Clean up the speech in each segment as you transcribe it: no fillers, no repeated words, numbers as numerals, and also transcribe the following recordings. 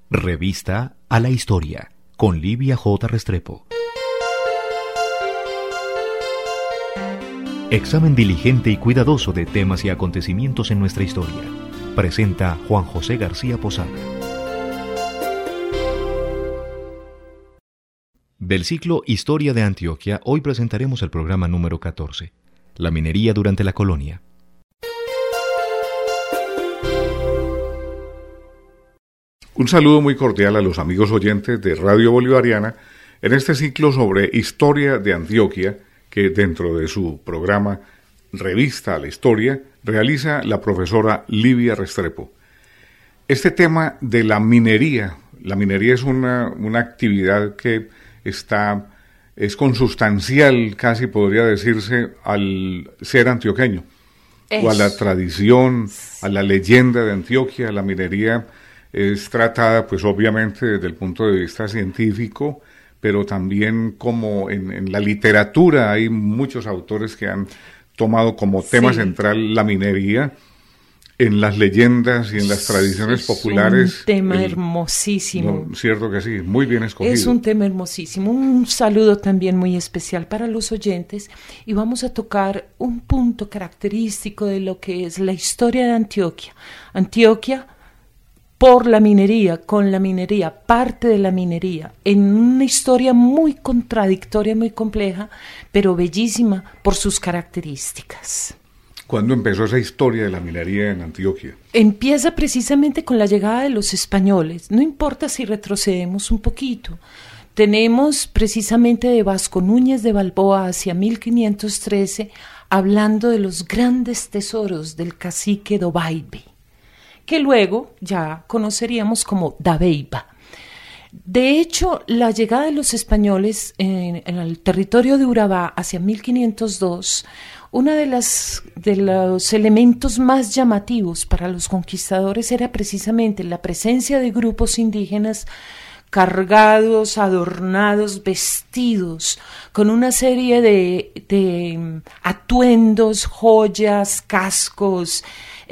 Revista a la Historia, con Livia J. Restrepo. Examen diligente y cuidadoso de temas y acontecimientos en nuestra historia. Presenta Juan José García Posada. Del ciclo Historia de Antioquia, hoy presentaremos el programa número 14, la minería durante la colonia. Un saludo muy cordial a los amigos oyentes de Radio Bolivariana en este ciclo sobre Historia de Antioquia que dentro de su programa Revista a la Historia realiza la profesora Livia Restrepo. Este tema de la minería es una actividad que es consustancial, casi podría decirse, al ser antioqueño, o a la tradición, a la leyenda de Antioquia. La minería es tratada, pues obviamente, desde el punto de vista científico, pero también como en la literatura hay muchos autores que han tomado como tema central la minería. En las leyendas y en las tradiciones populares. Es un tema hermosísimo. No, cierto que sí, muy bien escogido. Es un tema hermosísimo. Un saludo también muy especial para los oyentes. Y vamos a tocar un punto característico de lo que es la historia de Antioquia. Antioquia, por la minería, con la minería, parte de la minería, en una historia muy contradictoria, muy compleja, pero bellísima por sus características. ¿Cuándo empezó esa historia de la minería en Antioquia? Empieza precisamente con la llegada de los españoles. No importa si retrocedemos un poquito. Tenemos precisamente de Vasco Núñez de Balboa hacia 1513, hablando de los grandes tesoros del cacique Dovaibe, que luego ya conoceríamos como Dabeiba. De hecho, la llegada de los españoles en el territorio de Urabá hacia 1502, uno de los elementos más llamativos para los conquistadores era precisamente la presencia de grupos indígenas cargados, adornados, vestidos, con una serie de atuendos, joyas, cascos,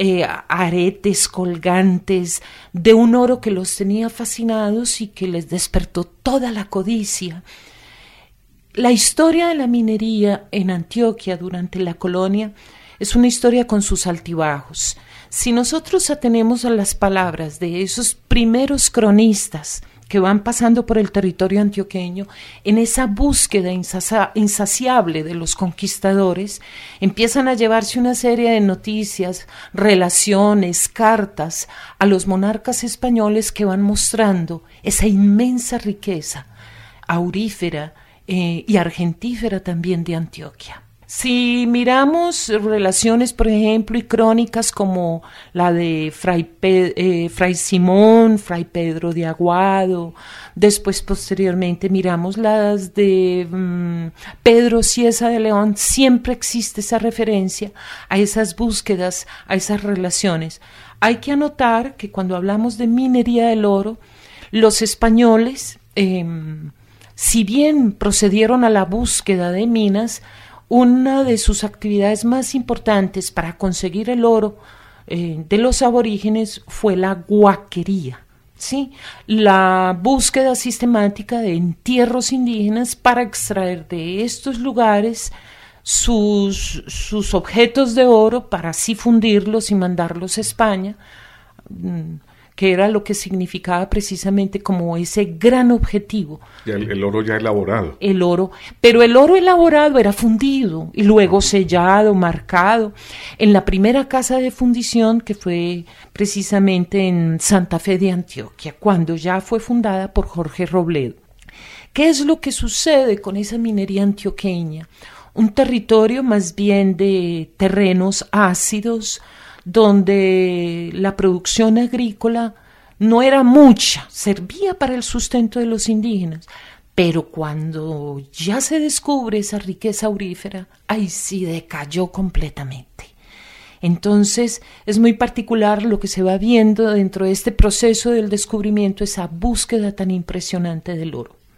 aretes colgantes, de un oro que los tenía fascinados y que les despertó toda la codicia. La historia de la minería en Antioquia durante la colonia es una historia con sus altibajos. Si nosotros atenemos a las palabras de esos primeros cronistas que van pasando por el territorio antioqueño, en esa búsqueda insaciable de los conquistadores, empiezan a llevarse una serie de noticias, relaciones, cartas a los monarcas españoles que van mostrando esa inmensa riqueza aurífera y argentífera también de Antioquia. Si miramos relaciones, por ejemplo, y crónicas como la de Fray Simón, Fray Pedro de Aguado, después posteriormente miramos las de Pedro Cieza de León, siempre existe esa referencia a esas búsquedas, a esas relaciones. Hay que anotar que cuando hablamos de minería del oro, los españoles, si bien procedieron a la búsqueda de minas, una de sus actividades más importantes para conseguir el oro de los aborígenes fue la guaquería, ¿sí? La búsqueda sistemática de entierros indígenas para extraer de estos lugares sus objetos de oro para así fundirlos y mandarlos a España, que era lo que significaba precisamente como ese gran objetivo. El oro ya elaborado. Pero el oro elaborado era fundido y luego sellado, marcado, en la primera casa de fundición que fue precisamente en Santa Fe de Antioquia, cuando ya fue fundada por Jorge Robledo. ¿Qué es lo que sucede con esa minería antioqueña? Un territorio más bien de terrenos ácidos, donde la producción agrícola no era mucha, servía para el sustento de los indígenas, pero cuando ya se descubre esa riqueza aurífera, ahí sí decayó completamente. Entonces es muy particular lo que se va viendo dentro de este proceso del descubrimiento, esa búsqueda tan impresionante del oro.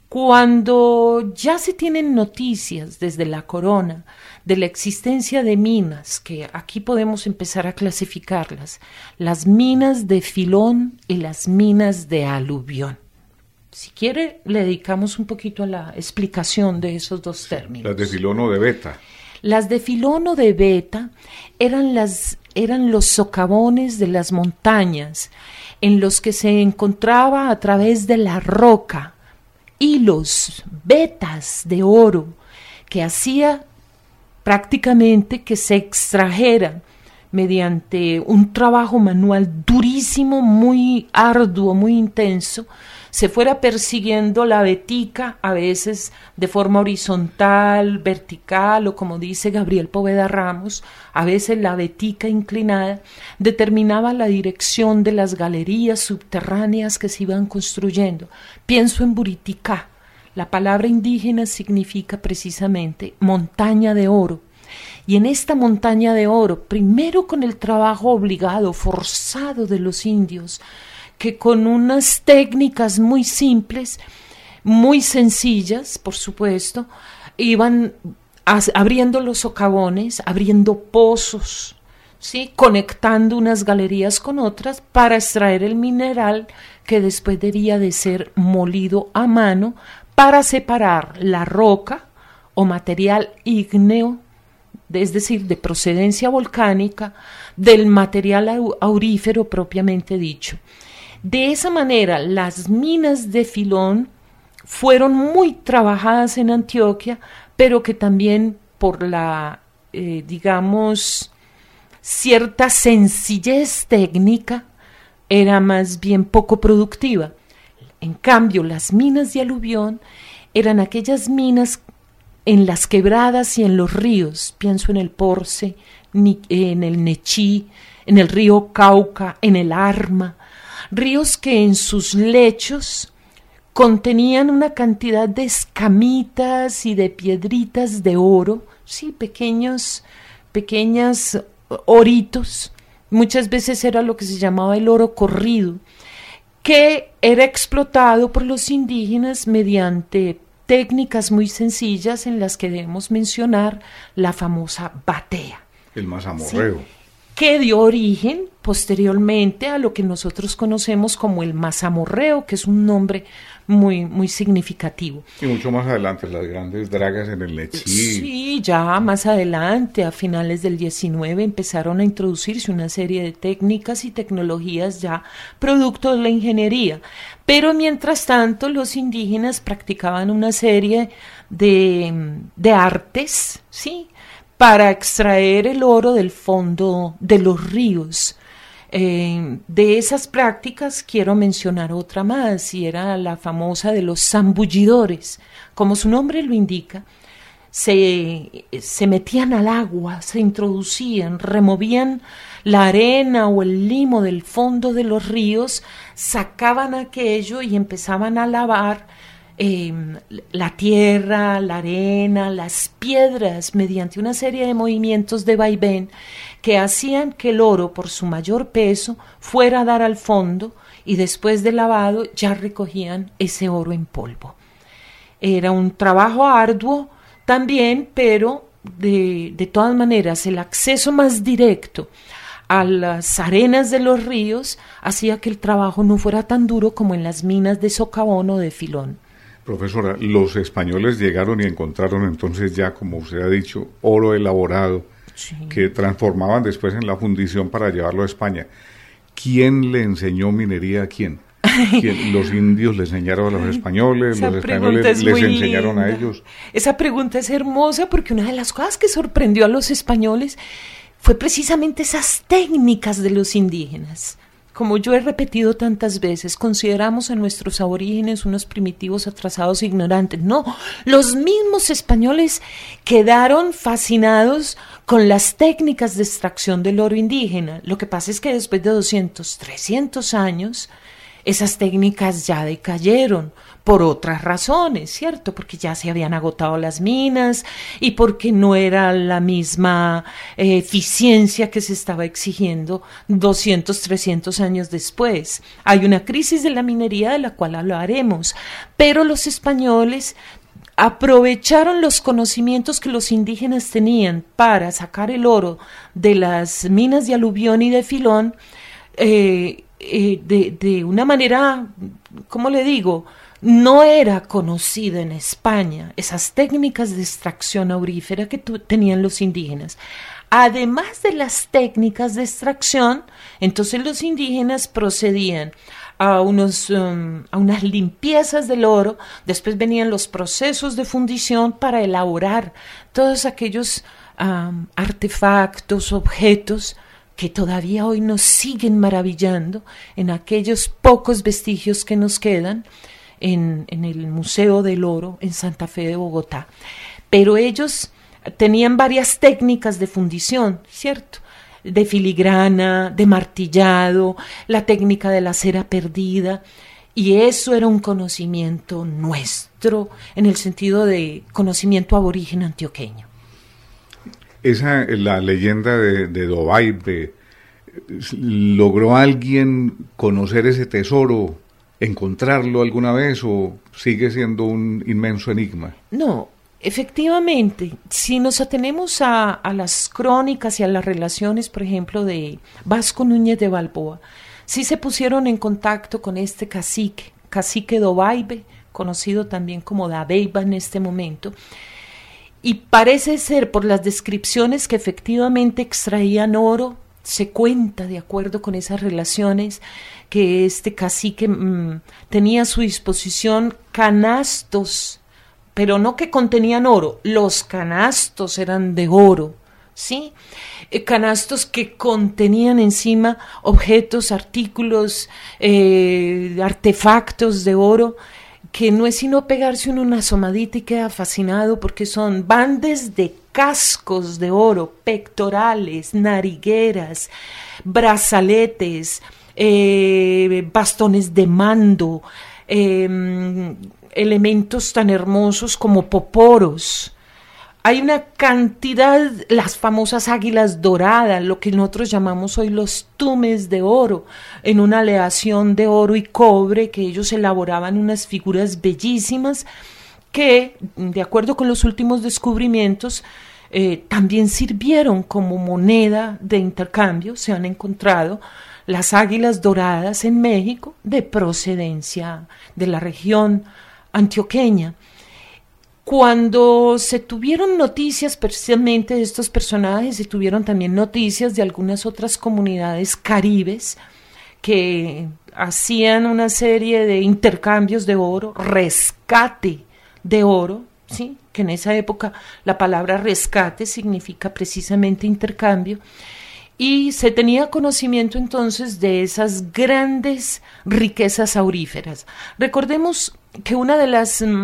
Cuando ya se tienen noticias desde la corona de la existencia de minas, que aquí podemos empezar a clasificarlas, las minas de Filón y las minas de Aluvión. Si quiere, le dedicamos un poquito a la explicación de esos dos términos. Las de Filón o de Beta. Las de Filón o de Beta eran los socavones de las montañas, en los que se encontraba a través de la roca hilos, vetas de oro, que hacía prácticamente que se extrajera mediante un trabajo manual durísimo, muy arduo, muy intenso, se fuera persiguiendo la vetica, a veces de forma horizontal, vertical, o como dice Gabriel Poveda Ramos, a veces la vetica inclinada, determinaba la dirección de las galerías subterráneas que se iban construyendo. Pienso en Buriticá. La palabra indígena significa precisamente montaña de oro. Y en esta montaña de oro, primero con el trabajo obligado, forzado de los indios, que con unas técnicas muy simples, muy sencillas, por supuesto, iban abriendo los socavones, abriendo pozos, ¿sí?, conectando unas galerías con otras para extraer el mineral que después debía de ser molido a mano para separar la roca o material ígneo, es decir, de procedencia volcánica, del material aurífero propiamente dicho. De esa manera, las minas de Filón fueron muy trabajadas en Antioquia, pero que también por la, cierta sencillez técnica, era más bien poco productiva. En cambio, las minas de Aluvión eran aquellas minas en las quebradas y en los ríos, pienso en el Porce, en el Nechí, en el río Cauca, en el Arma, ríos que en sus lechos contenían una cantidad de escamitas y de piedritas de oro, sí, pequeñas oritos, muchas veces era lo que se llamaba el oro corrido, que era explotado por los indígenas mediante técnicas muy sencillas en las que debemos mencionar la famosa batea. El mazamorreo. ¿Sí?, que dio origen posteriormente a lo que nosotros conocemos como el mazamorreo, que es un nombre muy, muy significativo. Y mucho más adelante, las grandes dragas en el Nechí. Sí, ya más adelante, a finales del 19, empezaron a introducirse una serie de técnicas y tecnologías ya producto de la ingeniería. Pero mientras tanto, los indígenas practicaban una serie de artes, ¿sí?, para extraer el oro del fondo de los ríos. De esas prácticas quiero mencionar otra más, y era la famosa de los zambullidores. Como su nombre lo indica, se metían al agua, se introducían, removían la arena o el limo del fondo de los ríos, sacaban aquello y empezaban a lavar la tierra, la arena, las piedras, mediante una serie de movimientos de vaivén que hacían que el oro, por su mayor peso, fuera a dar al fondo, y después de lavado ya recogían ese oro en polvo. Era un trabajo arduo también, pero de todas maneras el acceso más directo a las arenas de los ríos hacía que el trabajo no fuera tan duro como en las minas de Socavón o de Filón. Profesora, los españoles llegaron y encontraron entonces ya, como usted ha dicho, oro elaborado, sí, que transformaban después en la fundición para llevarlo a España. ¿Quién le enseñó minería a quién? ¿Los indios le enseñaron a los españoles? ¿Los españoles les enseñaron a ellos? Esa pregunta es hermosa, porque una de las cosas que sorprendió a los españoles fue precisamente esas técnicas de los indígenas. Como yo he repetido tantas veces, consideramos a nuestros aborígenes unos primitivos, atrasados, ignorantes. No, los mismos españoles quedaron fascinados con las técnicas de extracción del oro indígena. Lo que pasa es que después de 200, 300 años, esas técnicas ya decayeron por otras razones, ¿cierto? Porque ya se habían agotado las minas y porque no era la misma eficiencia que se estaba exigiendo 200, 300 años después. Hay una crisis de la minería de la cual hablaremos, pero los españoles aprovecharon los conocimientos que los indígenas tenían para sacar el oro de las minas de aluvión y de filón de una manera, ¿cómo le digo?, no era conocida en España, esas técnicas de extracción aurífera que tenían los indígenas. Además de las técnicas de extracción, entonces los indígenas procedían a unas limpiezas del oro, después venían los procesos de fundición para elaborar todos aquellos artefactos, objetos que todavía hoy nos siguen maravillando en aquellos pocos vestigios que nos quedan en el Museo del Oro en Santa Fe de Bogotá. Pero ellos tenían varias técnicas de fundición, ¿cierto?, de filigrana, de martillado, la técnica de la cera perdida, y eso era un conocimiento nuestro en el sentido de conocimiento aborigen antioqueño. La leyenda de Dovaibe, ¿logró alguien conocer ese tesoro, encontrarlo alguna vez, o sigue siendo un inmenso enigma? No, efectivamente, si nos atenemos a las crónicas y a las relaciones, por ejemplo, de Vasco Núñez de Balboa, sí se pusieron en contacto con este cacique Dovaibe, conocido también como Dabeiba en este momento, y parece ser, por las descripciones, que efectivamente extraían oro. Se cuenta, de acuerdo con esas relaciones, que este cacique tenía a su disposición canastos, pero no que contenían oro, los canastos eran de oro, ¿sí? Canastos que contenían encima objetos, artículos, artefactos de oro, que no es sino pegarse una asomadita y queda fascinado, porque van desde cascos de oro, pectorales, narigueras, brazaletes, bastones de mando, elementos tan hermosos como poporos. Hay una cantidad, las famosas águilas doradas, lo que nosotros llamamos hoy los tumes de oro, en una aleación de oro y cobre, que ellos elaboraban unas figuras bellísimas que, de acuerdo con los últimos descubrimientos, también sirvieron como moneda de intercambio. Se han encontrado las águilas doradas en México de procedencia de la región antioqueña. Cuando se tuvieron noticias precisamente de estos personajes, se tuvieron también noticias de algunas otras comunidades caribes que hacían una serie de intercambios de oro, rescate de oro, ¿sí?, que en esa época la palabra rescate significa precisamente intercambio, y se tenía conocimiento entonces de esas grandes riquezas auríferas. Recordemos que una de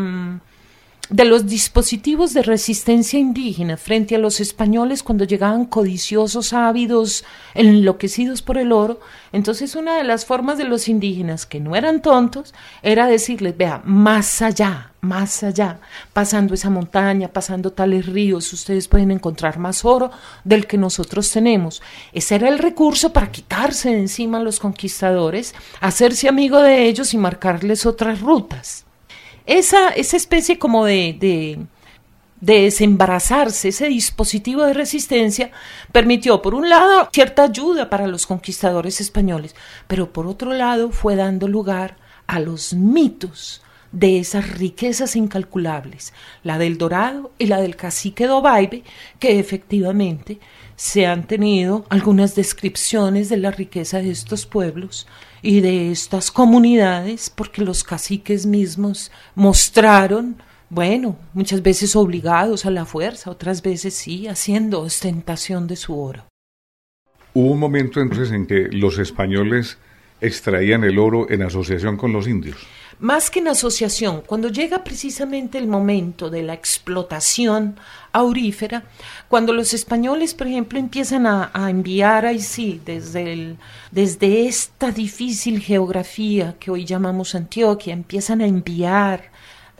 los dispositivos de resistencia indígena frente a los españoles cuando llegaban codiciosos, ávidos, enloquecidos por el oro, entonces una de las formas de los indígenas, que no eran tontos, era decirles: vea, más allá, pasando esa montaña, pasando tales ríos, ustedes pueden encontrar más oro del que nosotros tenemos. Ese era el recurso para quitarse de encima a los conquistadores, hacerse amigo de ellos y marcarles otras rutas. Esa especie como de desembarazarse, ese dispositivo de resistencia, permitió, por un lado, cierta ayuda para los conquistadores españoles, pero por otro lado fue dando lugar a los mitos de esas riquezas incalculables, la del Dorado y la del cacique Dovaibe, que efectivamente se han tenido algunas descripciones de la riqueza de estos pueblos y de estas comunidades, porque los caciques mismos mostraron, bueno, muchas veces obligados a la fuerza, otras veces sí, haciendo ostentación de su oro. Hubo un momento entonces en que los españoles extraían el oro en asociación con los indios. más que en asociación, cuando llega precisamente el momento de la explotación aurífera, cuando los españoles, por ejemplo, empiezan a enviar, ahí sí, desde esta difícil geografía que hoy llamamos Antioquia, empiezan a enviar,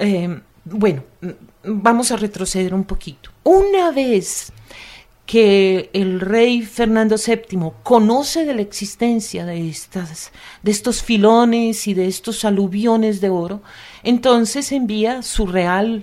vamos a retroceder un poquito. Una vez que el rey Fernando VII conoce de la existencia de estos filones y de estos aluviones de oro, entonces envía su real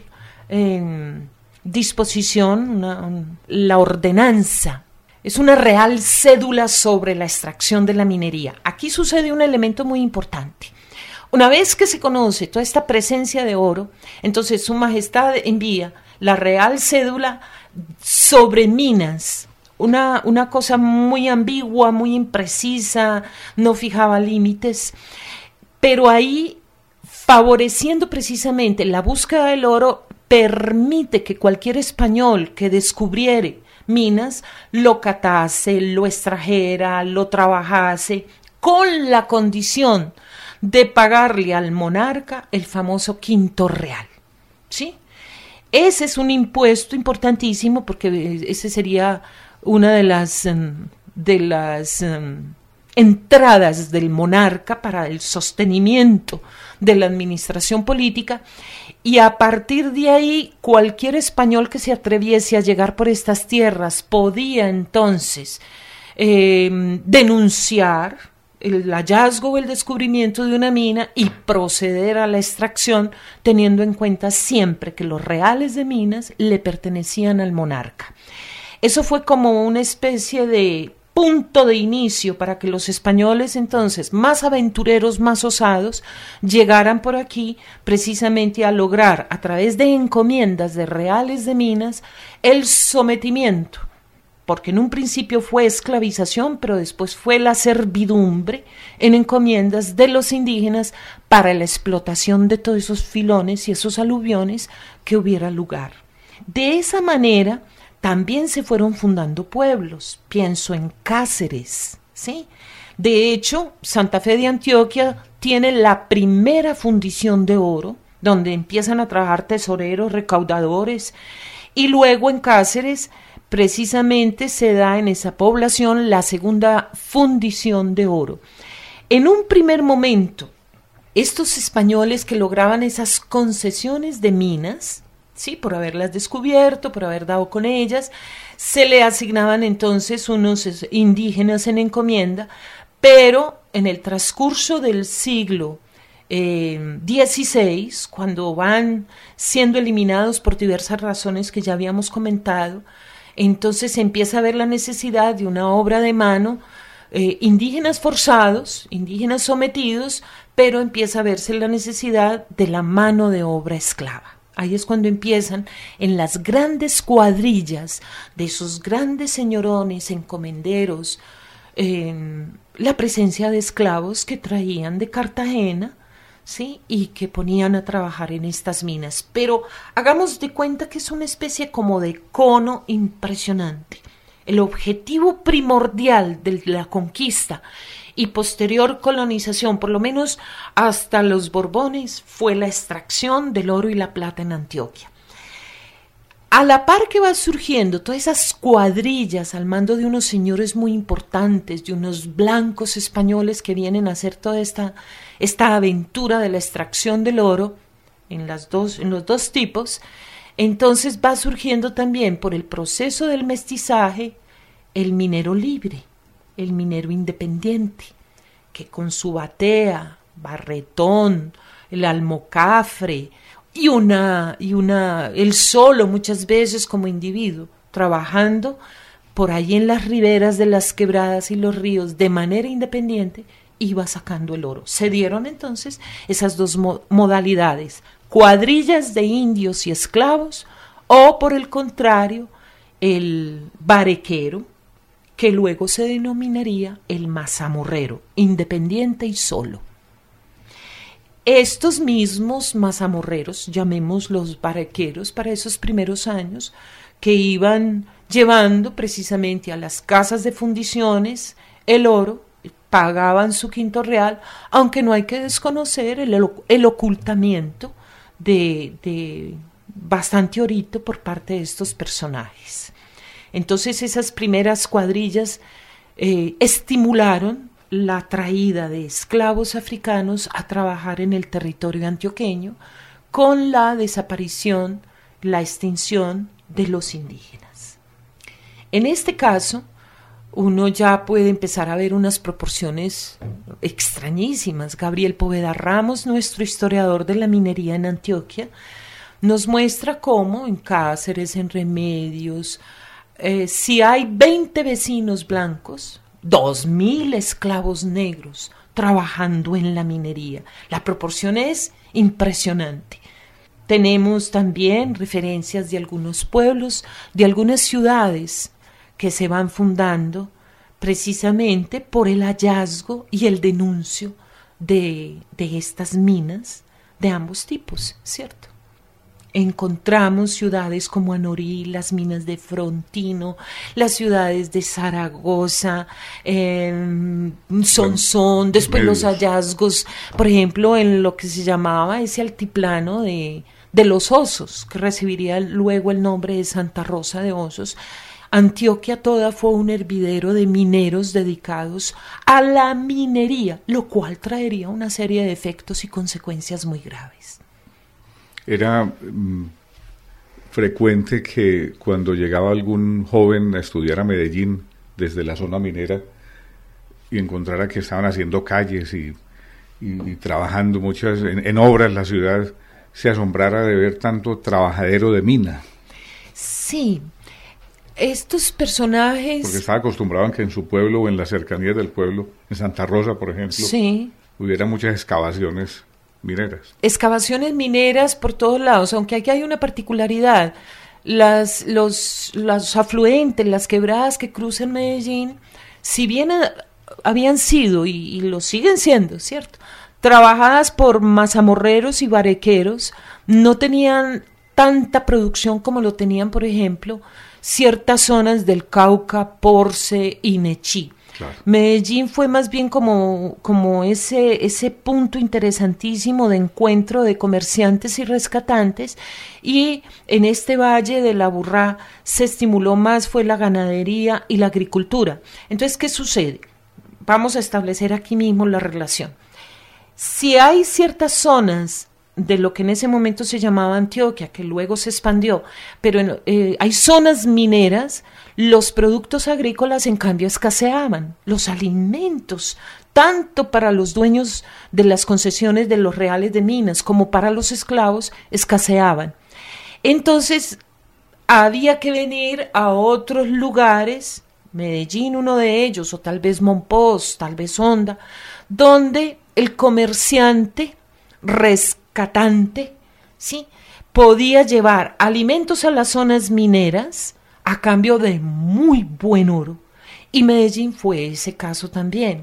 disposición, la ordenanza. Es una real cédula sobre la extracción de la minería. Aquí sucede un elemento muy importante. Una vez que se conoce toda esta presencia de oro, entonces su majestad envía la real cédula sobre minas, una cosa muy ambigua, muy imprecisa, no fijaba límites, pero ahí, favoreciendo precisamente la búsqueda del oro, permite que cualquier español que descubriere minas lo catase, lo extrajera, lo trabajase, con la condición de pagarle al monarca el famoso quinto real, ¿sí? Ese es un impuesto importantísimo porque ese sería una de las entradas del monarca para el sostenimiento de la administración política, y a partir de ahí cualquier español que se atreviese a llegar por estas tierras podía entonces denunciar el hallazgo o el descubrimiento de una mina y proceder a la extracción, teniendo en cuenta siempre que los reales de minas le pertenecían al monarca. Eso fue como una especie de punto de inicio para que los españoles entonces, más aventureros, más osados, llegaran por aquí precisamente a lograr, a través de encomiendas de reales de minas, el sometimiento, porque en un principio fue esclavización, pero después fue la servidumbre en encomiendas de los indígenas para la explotación de todos esos filones y esos aluviones que hubiera lugar. De esa manera también se fueron fundando pueblos, pienso en Cáceres, ¿sí? De hecho, Santa Fe de Antioquia tiene la primera fundición de oro, donde empiezan a trabajar tesoreros, recaudadores, y luego en Cáceres precisamente se da en esa población la segunda fundición de oro. En un primer momento, estos españoles que lograban esas concesiones de minas, sí, por haberlas descubierto, por haber dado con ellas, se le asignaban entonces unos indígenas en encomienda, pero en el transcurso del siglo XVI, cuando van siendo eliminados por diversas razones que ya habíamos comentado, entonces se empieza a ver la necesidad de una obra de mano, indígenas forzados, indígenas sometidos, pero empieza a verse la necesidad de la mano de obra esclava. Ahí es cuando empiezan en las grandes cuadrillas de esos grandes señorones encomenderos, la presencia de esclavos que traían de Cartagena, ¿sí? Y que ponían a trabajar en estas minas. Pero hagamos de cuenta que es una especie como de cono impresionante. El objetivo primordial de la conquista y posterior colonización, por lo menos hasta los Borbones, fue la extracción del oro y la plata en Antioquia. A la par que va surgiendo todas esas cuadrillas al mando de unos señores muy importantes, de unos blancos españoles que vienen a hacer toda esta aventura de la extracción del oro en los dos tipos, entonces va surgiendo también por el proceso del mestizaje el minero libre, el minero independiente, que con su batea, barretón, el almocafre y él solo muchas veces como individuo, trabajando por ahí en las riberas de las quebradas y los ríos de manera independiente, iba sacando el oro. Se dieron entonces esas dos modalidades, cuadrillas de indios y esclavos, o por el contrario, el barequero, que luego se denominaría el mazamorrero, independiente y solo. Estos mismos mazamorreros, llamémoslos barequeros, para esos primeros años, que iban llevando precisamente a las casas de fundiciones el oro, pagaban su quinto real, aunque no hay que desconocer el ocultamiento de bastante orito por parte de estos personajes. Entonces esas primeras cuadrillas estimularon la traída de esclavos africanos a trabajar en el territorio antioqueño con la desaparición, la extinción de los indígenas. En este caso, uno ya puede empezar a ver unas proporciones extrañísimas. Gabriel Poveda Ramos, nuestro historiador de la minería en Antioquia, nos muestra cómo en Cáceres, en Remedios, si hay 20 vecinos blancos, 2.000 esclavos negros trabajando en la minería. La proporción es impresionante. Tenemos también referencias de algunos pueblos, de algunas ciudades que se van fundando precisamente por el hallazgo y el denuncio de estas minas de ambos tipos, ¿cierto? Encontramos ciudades como Anorí, las minas de Frontino, las ciudades de Zaragoza, Sonsón, después los hallazgos, por ejemplo, en lo que se llamaba ese altiplano de los Osos, que recibiría luego el nombre de Santa Rosa de Osos. Antioquia toda fue un hervidero de mineros dedicados a la minería, lo cual traería una serie de efectos y consecuencias muy graves. Era frecuente que cuando llegaba algún joven a estudiar a Medellín desde la zona minera y encontrara que estaban haciendo calles y trabajando muchas en obras la ciudad, se asombrara de ver tanto trabajadero de mina. Sí, estos personajes... Porque estaba acostumbrado a que en su pueblo o en las cercanías del pueblo, en Santa Rosa, por ejemplo, sí, hubiera muchas excavaciones mineras. Excavaciones mineras por todos lados, aunque aquí hay una particularidad. Los afluentes, las quebradas que cruzan Medellín, si bien habían sido y lo siguen siendo, ¿cierto?, trabajadas por mazamorreros y barequeros, no tenían tanta producción como lo tenían, por ejemplo, ciertas zonas del Cauca, Porce y Nechí. Claro. Medellín fue más bien como ese punto interesantísimo de encuentro de comerciantes y rescatantes, y en este valle de la Burrá se estimuló más fue la ganadería y la agricultura. Entonces, ¿qué sucede? Vamos a establecer aquí mismo la relación. Si hay ciertas zonas de lo que en ese momento se llamaba Antioquia, que luego se expandió, pero hay zonas mineras, los productos agrícolas en cambio escaseaban, los alimentos, tanto para los dueños de las concesiones de los reales de minas como para los esclavos, escaseaban. Entonces había que venir a otros lugares, Medellín uno de ellos, o tal vez Monpós, tal vez Honda, donde el comerciante rescatante, ¿sí?, podía llevar alimentos a las zonas mineras a cambio de muy buen oro. Y Medellín fue ese caso también.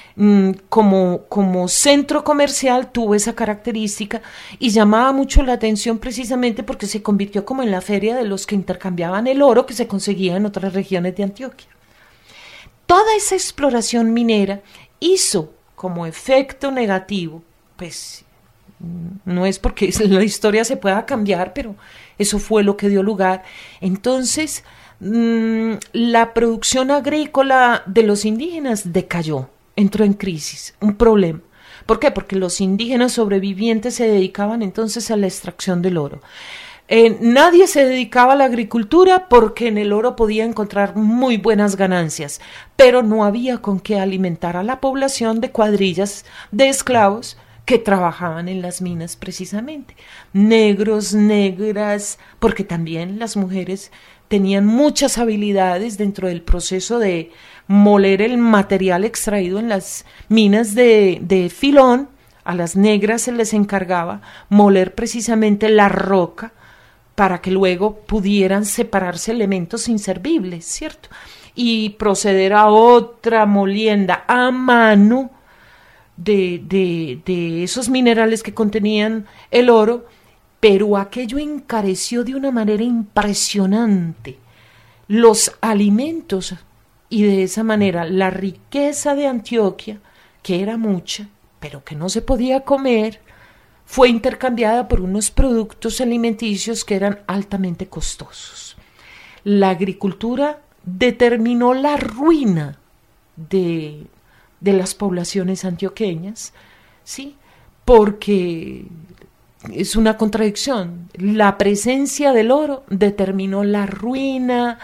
Como centro comercial tuvo esa característica y llamaba mucho la atención precisamente porque se convirtió como en la feria de los que intercambiaban el oro que se conseguía en otras regiones de Antioquia. Toda esa exploración minera hizo como efecto negativo, pues no es porque la historia se pueda cambiar, pero eso fue lo que dio lugar. Entonces, la producción agrícola de los indígenas decayó, entró en crisis, un problema. ¿Por qué? Porque los indígenas sobrevivientes se dedicaban entonces a la extracción del oro. Nadie se dedicaba a la agricultura porque en el oro podía encontrar muy buenas ganancias, pero no había con qué alimentar a la población de cuadrillas de esclavos que trabajaban en las minas precisamente. Negros, negras, porque también las mujeres tenían muchas habilidades dentro del proceso de moler el material extraído en las minas de filón. A las negras se les encargaba moler precisamente la roca para que luego pudieran separarse elementos inservibles, ¿cierto? Y proceder a otra molienda a mano de esos minerales que contenían el oro, pero aquello encareció de una manera impresionante los alimentos y de esa manera la riqueza de Antioquia, que era mucha, pero que no se podía comer, fue intercambiada por unos productos alimenticios que eran altamente costosos. La agricultura determinó la ruina de las poblaciones antioqueñas, ¿sí? Porque es una contradicción. La presencia del oro determinó la ruina,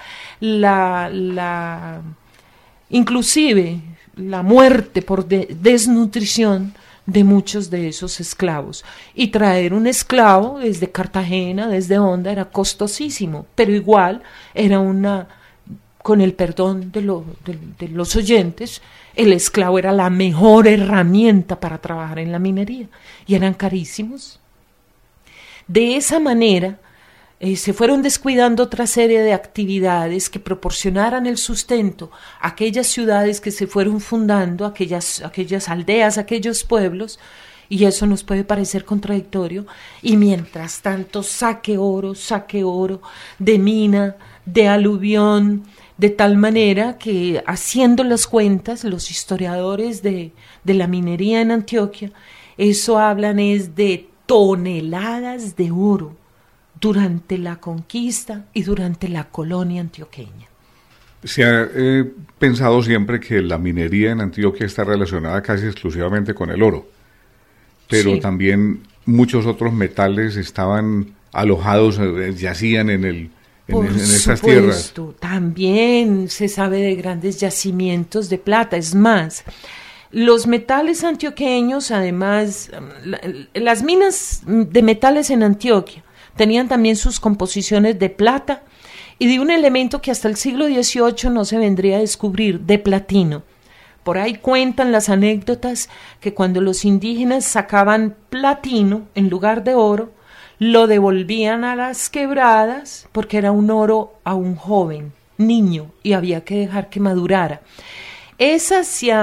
inclusive la muerte por desnutrición de muchos de esos esclavos. Y traer un esclavo desde Cartagena, desde Honda, era costosísimo, pero igual era con el perdón de los oyentes, el esclavo era la mejor herramienta para trabajar en la minería, y eran carísimos. De esa manera, se fueron descuidando otra serie de actividades que proporcionaran el sustento a aquellas ciudades que se fueron fundando, aquellas aldeas, aquellos pueblos, y eso nos puede parecer contradictorio, y mientras tanto saque oro de mina, de aluvión, de tal manera que, haciendo las cuentas, los historiadores de la minería en Antioquia, eso hablan es de toneladas de oro durante la conquista y durante la colonia antioqueña. Se ha pensado siempre que la minería en Antioquia está relacionada casi exclusivamente con el oro, pero sí, también muchos otros metales estaban alojados, yacían en estas tierras. También se sabe de grandes yacimientos de plata. Es más, los metales antioqueños, además, las minas de metales en Antioquia tenían también sus composiciones de plata y de un elemento que hasta el siglo XVIII no se vendría a descubrir, de platino. Por ahí cuentan las anécdotas que cuando los indígenas sacaban platino en lugar de oro, lo devolvían a las quebradas porque era un oro aún joven, niño, y había que dejar que madurara. Es hacia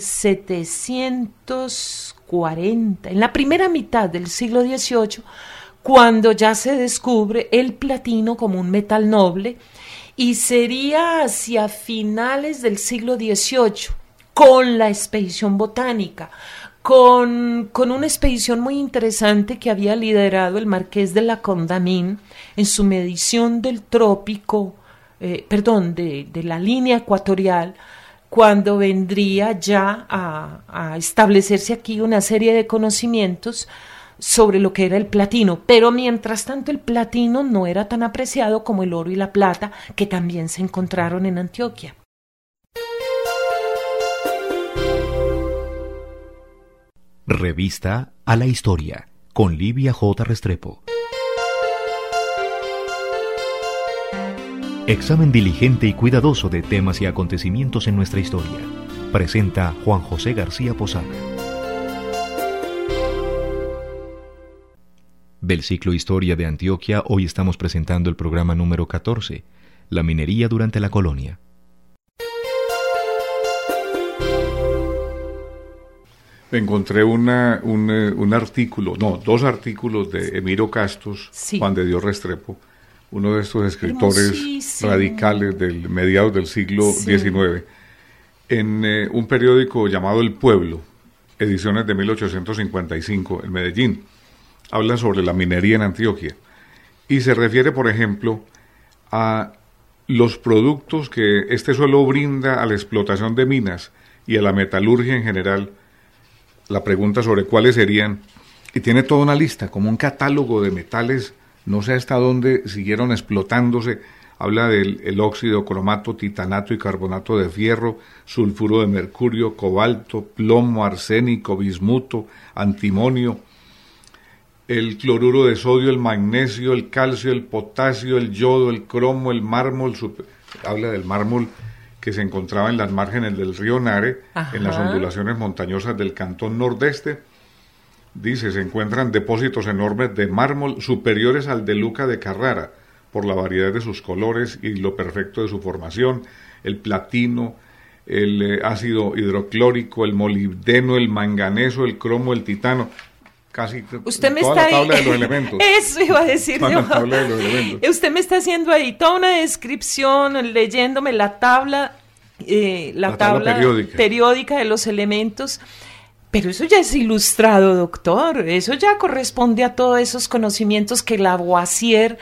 1740, en la primera mitad del siglo XVIII, cuando ya se descubre el platino como un metal noble, y sería hacia finales del siglo XVIII, con la expedición botánica, con una expedición muy interesante que había liderado el marqués de la Condamine en su medición del trópico, de la línea ecuatorial, cuando vendría ya a establecerse aquí una serie de conocimientos sobre lo que era el platino, pero mientras tanto el platino no era tan apreciado como el oro y la plata, que también se encontraron en Antioquia. Revista a la Historia, con Livia J. Restrepo. Examen diligente y cuidadoso de temas y acontecimientos en nuestra historia. Presenta Juan José García Posada. Del ciclo Historia de Antioquia, hoy estamos presentando el programa número 14, la minería durante la colonia. Encontré dos artículos de Emiro Castos, sí, Juan de Dios Restrepo, uno de estos escritores radicales del mediados del siglo XIX, en un periódico llamado El Pueblo, ediciones de 1855, en Medellín. Habla sobre la minería en Antioquia y se refiere, por ejemplo, a los productos que este suelo brinda a la explotación de minas y a la metalurgia en general. La pregunta sobre cuáles serían, y tiene toda una lista, como un catálogo de metales, no sé hasta dónde siguieron explotándose. Habla del óxido, cromato, titanato y carbonato de fierro, sulfuro de mercurio, cobalto, plomo, arsénico, bismuto, antimonio, el cloruro de sodio, el magnesio, el calcio, el potasio, el yodo, el cromo, el mármol. Habla del mármol que se encontraba en las márgenes del río Nare, ajá, en las ondulaciones montañosas del cantón nordeste. Dice, se encuentran depósitos enormes de mármol superiores al de Luca de Carrara, por la variedad de sus colores y lo perfecto de su formación, el platino, el ácido hidroclórico, el molibdeno, el manganeso, el cromo, el titano. Casi usted me toda está la tabla de los elementos. Eso iba a decir yo. La tabla de los elementos. Usted me está haciendo ahí toda una descripción, leyéndome la tabla la tabla periódica de los elementos. Pero eso ya es ilustrado, doctor. Eso ya corresponde a todos esos conocimientos que Lavoisier...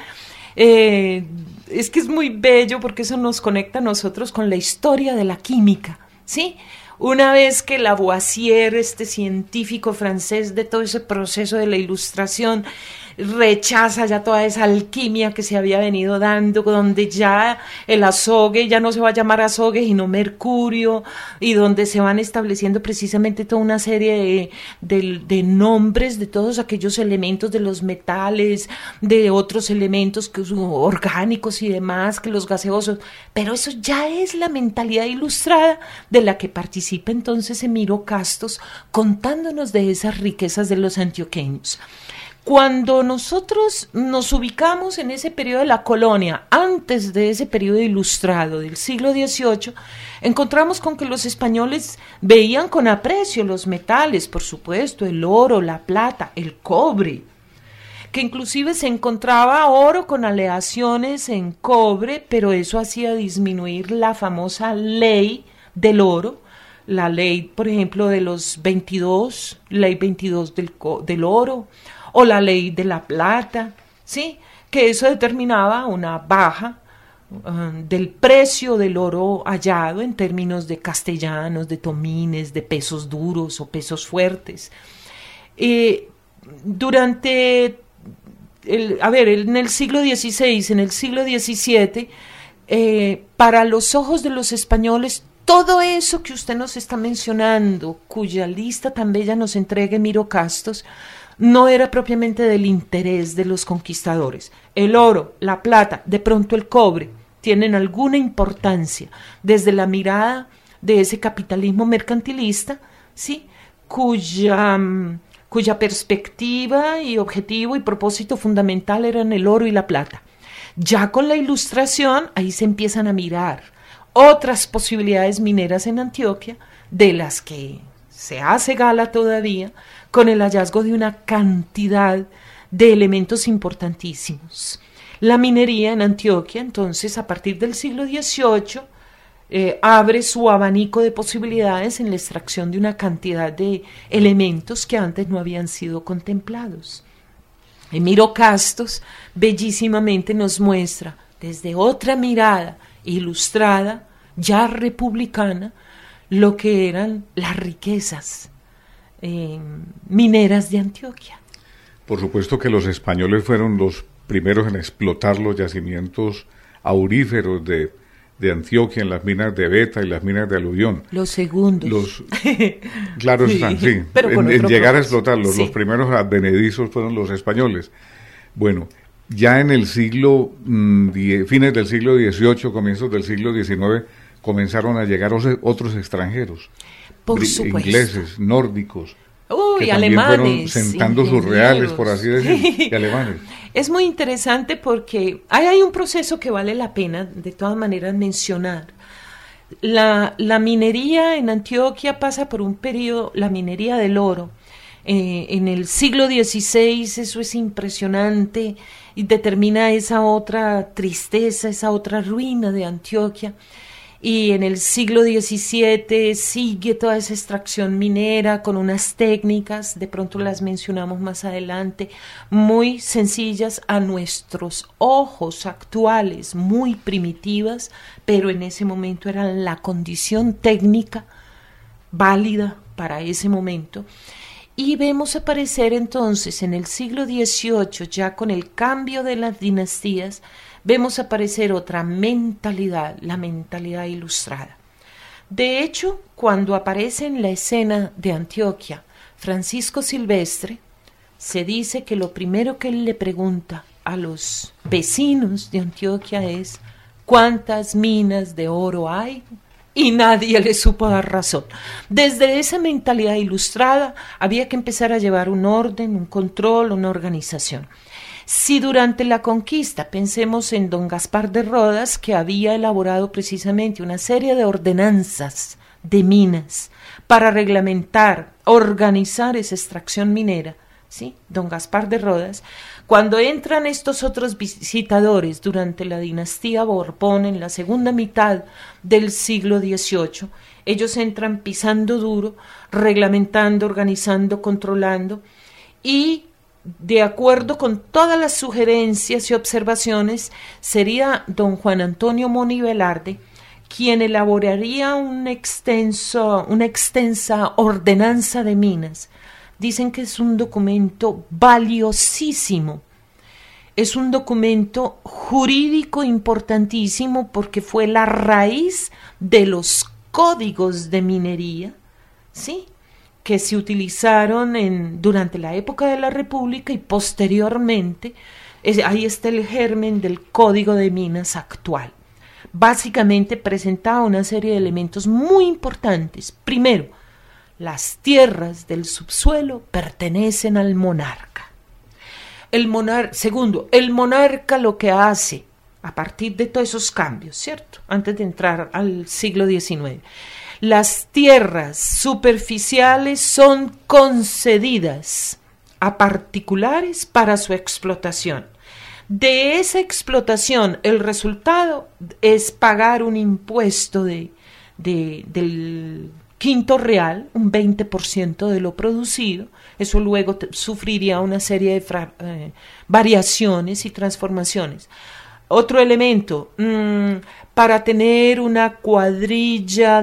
es que es muy bello porque eso nos conecta a nosotros con la historia de la química, ¿sí? Una vez que Lavoisier, este científico francés de todo ese proceso de la ilustración, rechaza ya toda esa alquimia que se había venido dando, donde ya el azogue ya no se va a llamar azogue, sino mercurio, y donde se van estableciendo precisamente toda una serie de nombres de todos aquellos elementos de los metales, de otros elementos que son orgánicos y demás, que los gaseosos, pero eso ya es la mentalidad ilustrada de la que participa entonces Emiro Castos, contándonos de esas riquezas de los antioqueños. Cuando nosotros nos ubicamos en ese periodo de la colonia, antes de ese periodo ilustrado del siglo XVIII, encontramos con que los españoles veían con aprecio los metales, por supuesto, el oro, la plata, el cobre, que inclusive se encontraba oro con aleaciones en cobre, pero eso hacía disminuir la famosa ley del oro, la ley, por ejemplo, de los 22, ley 22 del oro, o la ley de la plata, ¿sí? Que eso determinaba una baja del precio del oro hallado en términos de castellanos, de tomines, de pesos duros o pesos fuertes. En el siglo XVI, en el siglo XVII, para los ojos de los españoles, todo eso que usted nos está mencionando, cuya lista tan bella nos entrega Emiro Castos, no era propiamente del interés de los conquistadores. El oro, la plata, de pronto el cobre, tienen alguna importancia desde la mirada de ese capitalismo mercantilista, ¿sí? cuya perspectiva y objetivo y propósito fundamental eran el oro y la plata. Ya con la ilustración, ahí se empiezan a mirar otras posibilidades mineras en Antioquia, de las que se hace gala todavía, con el hallazgo de una cantidad de elementos importantísimos. La minería en Antioquia, entonces, a partir del siglo XVIII, abre su abanico de posibilidades en la extracción de una cantidad de elementos que antes no habían sido contemplados. Emiro Castos bellísimamente nos muestra, desde otra mirada ilustrada, ya republicana, lo que eran las riquezas mineras de Antioquia. Por supuesto que los españoles fueron los primeros en explotar los yacimientos auríferos de Antioquia, en las minas de Beta y las minas de Aluvión. Los segundos. Claro están, sí. En llegar a explotarlos, sí. Los primeros advenedizos fueron los españoles. Bueno, ya en el siglo, fines del siglo XVIII, comienzos del siglo XIX, comenzaron a llegar otros extranjeros. Por supuesto. Ingleses, nórdicos. Que alemanes. Fueron sentando sus reales, por así decirlo, y alemanes. Es muy interesante porque hay un proceso que vale la pena, de todas maneras, mencionar. La minería en Antioquia pasa por un periodo, la minería del oro. En el siglo XVI eso es impresionante y determina esa otra tristeza, esa otra ruina de Antioquia. Y en el siglo XVII sigue toda esa extracción minera con unas técnicas, de pronto las mencionamos más adelante, muy sencillas a nuestros ojos actuales, muy primitivas, pero en ese momento eran la condición técnica válida para ese momento. Y vemos aparecer entonces en el siglo XVIII, ya con el cambio de las dinastías, vemos aparecer otra mentalidad, la mentalidad ilustrada. De hecho, cuando aparece en la escena de Antioquia Francisco Silvestre, se dice que lo primero que él le pregunta a los vecinos de Antioquia es ¿cuántas minas de oro hay? Y nadie le supo dar razón. Desde esa mentalidad ilustrada había que empezar a llevar un orden, un control, una organización. Si durante la conquista, pensemos en don Gaspar de Rodas, que había elaborado precisamente una serie de ordenanzas de minas para reglamentar, organizar esa extracción minera, ¿sí? Don Gaspar de Rodas. Cuando entran estos otros visitadores durante la dinastía Borbón en la segunda mitad del siglo XVIII, ellos entran pisando duro, reglamentando, organizando, controlando, y de acuerdo con todas las sugerencias y observaciones, sería don Juan Antonio Moni Velarde quien elaboraría una extensa ordenanza de minas. Dicen que es un documento valiosísimo, es un documento jurídico importantísimo porque fue la raíz de los códigos de minería, ¿sí?, que se utilizaron durante la época de la República y posteriormente. Ahí está el germen del Código de Minas actual. Básicamente presentaba una serie de elementos muy importantes. Primero, las tierras del subsuelo pertenecen al monarca. Segundo, el monarca lo que hace a partir de todos esos cambios, ¿cierto?, antes de entrar al siglo XIX, las tierras superficiales son concedidas a particulares para su explotación. De esa explotación, el resultado es pagar un impuesto del quinto real, un 20% de lo producido. Eso luego sufriría una serie de variaciones y transformaciones. Otro elemento, para tener una cuadrilla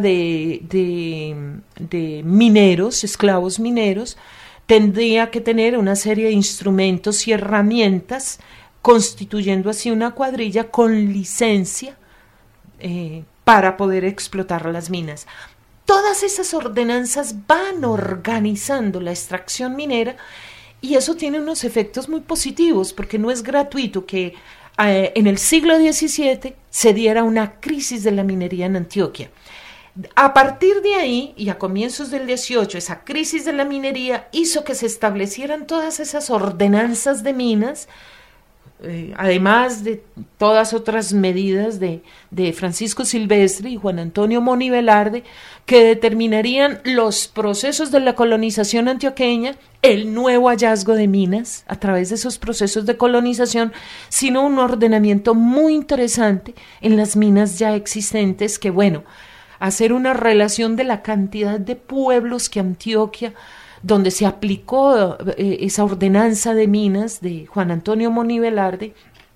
de mineros, esclavos mineros, tendría que tener una serie de instrumentos y herramientas, constituyendo así una cuadrilla con licencia para poder explotar las minas. Todas esas ordenanzas van organizando la extracción minera y eso tiene unos efectos muy positivos porque no es gratuito que en el siglo XVII se diera una crisis de la minería en Antioquia. A partir de ahí y a comienzos del XVIII, esa crisis de la minería hizo que se establecieran todas esas ordenanzas de minas, además de todas otras medidas de Francisco Silvestre y Juan Antonio Moni Velarde, que determinarían los procesos de la colonización antioqueña, el nuevo hallazgo de minas a través de esos procesos de colonización, sino un ordenamiento muy interesante en las minas ya existentes, que bueno, hacer una relación de la cantidad de pueblos que Antioquia, donde se aplicó esa ordenanza de minas de Juan Antonio Moni Velarde,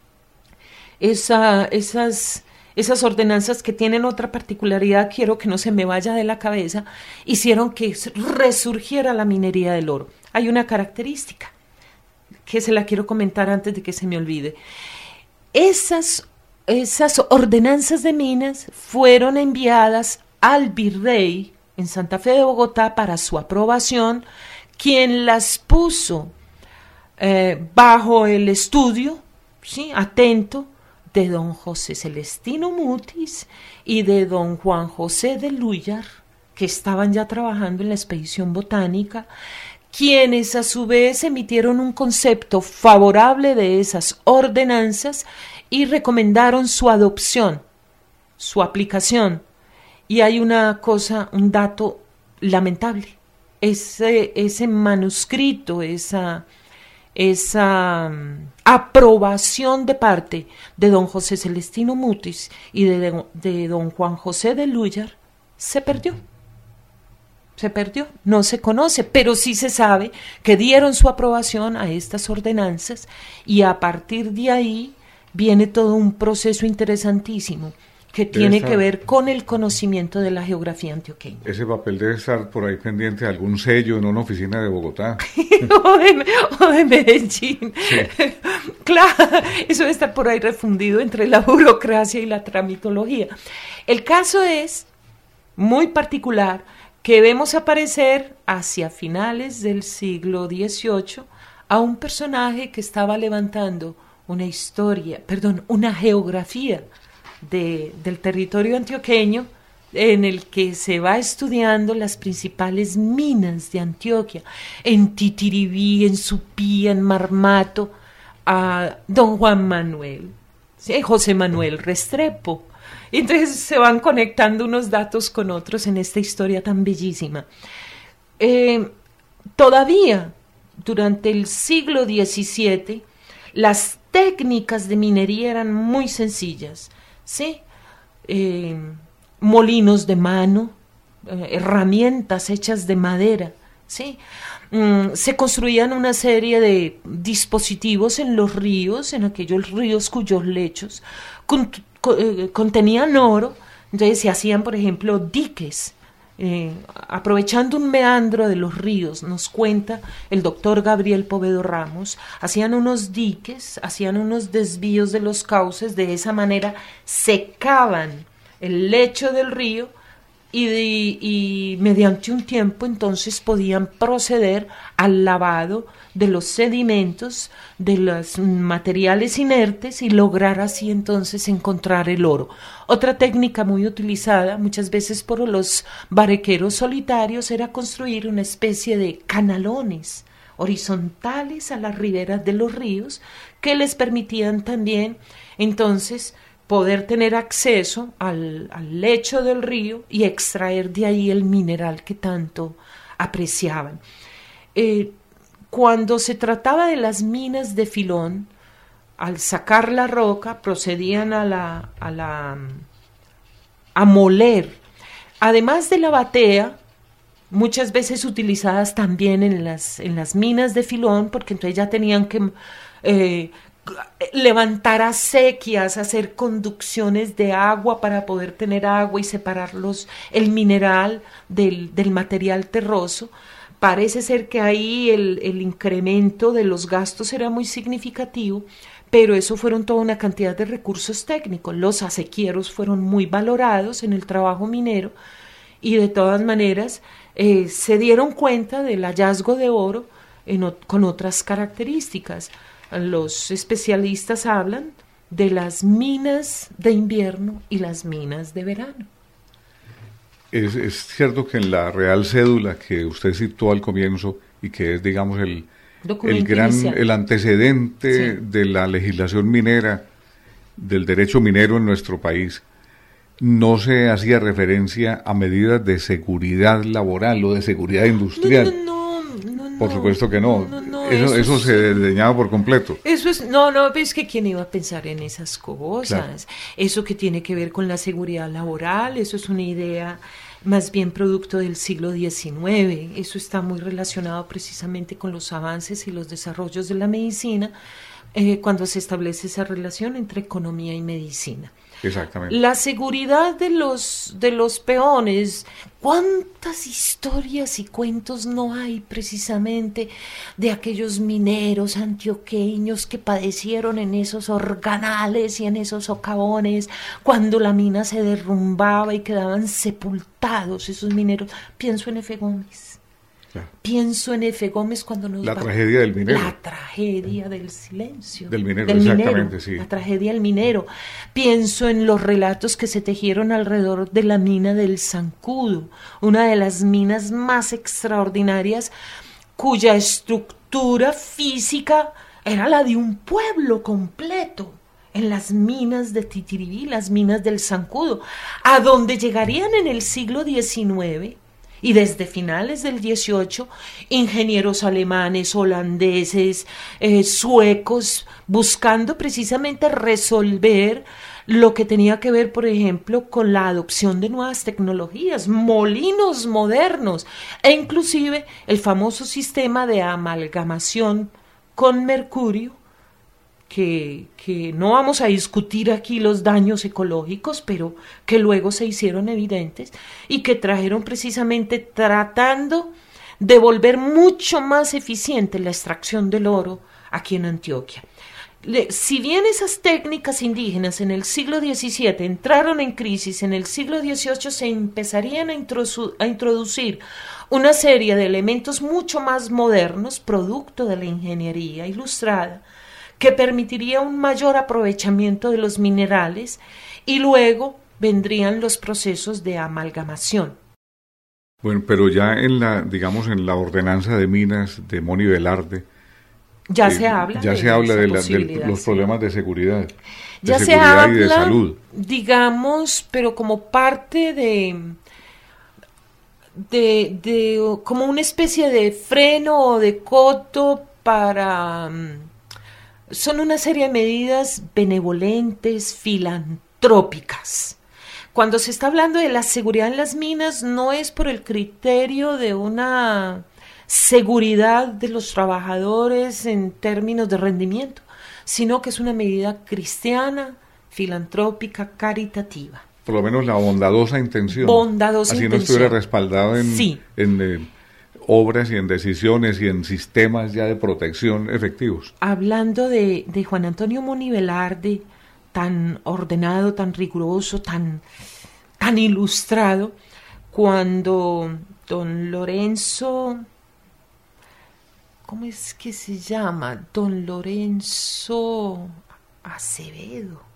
esas ordenanzas que tienen otra particularidad, quiero que no se me vaya de la cabeza, hicieron que resurgiera la minería del oro. Hay una característica que se la quiero comentar antes de que se me olvide. Esas ordenanzas de minas fueron enviadas al virrey en Santa Fe de Bogotá para su aprobación, quien las puso bajo el estudio, ¿sí?, atento, de don José Celestino Mutis y de don Juan José de Lúyar, que estaban ya trabajando en la expedición botánica, quienes a su vez emitieron un concepto favorable de esas ordenanzas y recomendaron su adopción, su aplicación. Y hay un dato lamentable, ese manuscrito, esa aprobación de parte de don José Celestino Mutis y de don Juan José de Lúyar se perdió, no se conoce, pero sí se sabe que dieron su aprobación a estas ordenanzas y a partir de ahí viene todo un proceso interesantísimo que tiene que ver con el conocimiento de la geografía antioqueña. Ese papel debe estar por ahí pendiente de algún sello en una oficina de Bogotá. o de Medellín. Sí. Claro, eso debe estar por ahí refundido entre la burocracia y la tramitología. El caso es muy particular que vemos aparecer hacia finales del siglo XVIII a un personaje que estaba levantando una geografía del territorio antioqueño, en el que se va estudiando las principales minas de Antioquia, en Titiribí, en Supí, en Marmato, a don Juan Manuel, ¿sí?, José Manuel Restrepo. Entonces se van conectando unos datos con otros en esta historia tan bellísima. Todavía durante el siglo XVII, las técnicas de minería eran muy sencillas, ¿sí? Molinos de mano, herramientas hechas de madera, ¿sí? Se construían una serie de dispositivos en los ríos, en aquellos ríos cuyos lechos contenían oro. Entonces se hacían, por ejemplo, diques, aprovechando un meandro de los ríos, nos cuenta el doctor Gabriel Poveda Ramos, hacían unos diques, hacían unos desvíos de los cauces, de esa manera secaban el lecho del río y mediante un tiempo entonces podían proceder al lavado de los sedimentos, de los materiales inertes y lograr así entonces encontrar el oro. Otra técnica muy utilizada muchas veces por los barrequeros solitarios era construir una especie de canalones horizontales a las riberas de los ríos que les permitían también entonces poder tener acceso al lecho del río y extraer de ahí el mineral que tanto apreciaban. Cuando se trataba de las minas de filón, al sacar la roca procedían a moler, además de la batea, muchas veces utilizadas también en las minas de filón, porque entonces ya tenían que levantar acequias, hacer conducciones de agua para poder tener agua y separar el mineral del material terroso. Parece ser que ahí el incremento de los gastos era muy significativo, pero eso fueron toda una cantidad de recursos técnicos. Los acequieros fueron muy valorados en el trabajo minero y de todas maneras se dieron cuenta del hallazgo de oro con otras características. Los especialistas hablan de las minas de invierno y las minas de verano. Es cierto que en la Real Cédula que usted citó al comienzo y que es, digamos, el antecedente de la legislación minera, del derecho minero en nuestro país, no se hacía referencia a medidas de seguridad laboral o de seguridad industrial. Por supuesto que no. Eso se desdeñaba por completo. Eso es, es que quién iba a pensar en esas cosas. Claro. Eso que tiene que ver con la seguridad laboral, eso es una idea más bien producto del siglo XIX. Eso está muy relacionado precisamente con los avances y los desarrollos de la medicina, cuando se establece esa relación entre economía y medicina. Exactamente. La seguridad de los peones, cuántas historias y cuentos no hay precisamente de aquellos mineros antioqueños que padecieron en esos organales y en esos socavones cuando la mina se derrumbaba y quedaban sepultados esos mineros. Pienso en F. Gómez. Claro. Pienso en F. Gómez cuando nos la tragedia del minero. La tragedia del silencio. Del minero, exactamente, sí. La tragedia del minero. Pienso en los relatos que se tejieron alrededor de la mina del Zancudo, una de las minas más extraordinarias, cuya estructura física era la de un pueblo completo. En las minas de Titiribí, las minas del Zancudo, a donde llegarían en el siglo XIX. Y desde finales del 18, ingenieros alemanes, holandeses, suecos, buscando precisamente resolver lo que tenía que ver, por ejemplo, con la adopción de nuevas tecnologías, molinos modernos, e inclusive el famoso sistema de amalgamación con mercurio, que no vamos a discutir aquí los daños ecológicos, pero que luego se hicieron evidentes y que trajeron precisamente tratando de volver mucho más eficiente la extracción del oro aquí en Antioquia. Si bien esas técnicas indígenas en el siglo XVII entraron en crisis, en el siglo XVIII se empezarían a introducir una serie de elementos mucho más modernos, producto de la ingeniería ilustrada, que permitiría un mayor aprovechamiento de los minerales, y luego vendrían los procesos de amalgamación. Bueno, pero ya en la ordenanza de minas de Moni Velarde, ya se habla de los problemas de seguridad, ya de se seguridad habla, y de salud. Digamos, pero como parte como una especie de freno o de coto para... son una serie de medidas benevolentes, filantrópicas. Cuando se está hablando de la seguridad en las minas, no es por el criterio de una seguridad de los trabajadores en términos de rendimiento, sino que es una medida cristiana, filantrópica, caritativa. Por lo menos la bondadosa intención. Bondadosa Así intención. no estuviera respaldado en, sí. en obras y en decisiones y en sistemas ya de protección efectivos. Hablando de Juan Antonio Moni Velarde, tan ordenado, tan riguroso, tan ilustrado, cuando don Lorenzo, ¿cómo es que se llama? Don Lorenzo Acevedo.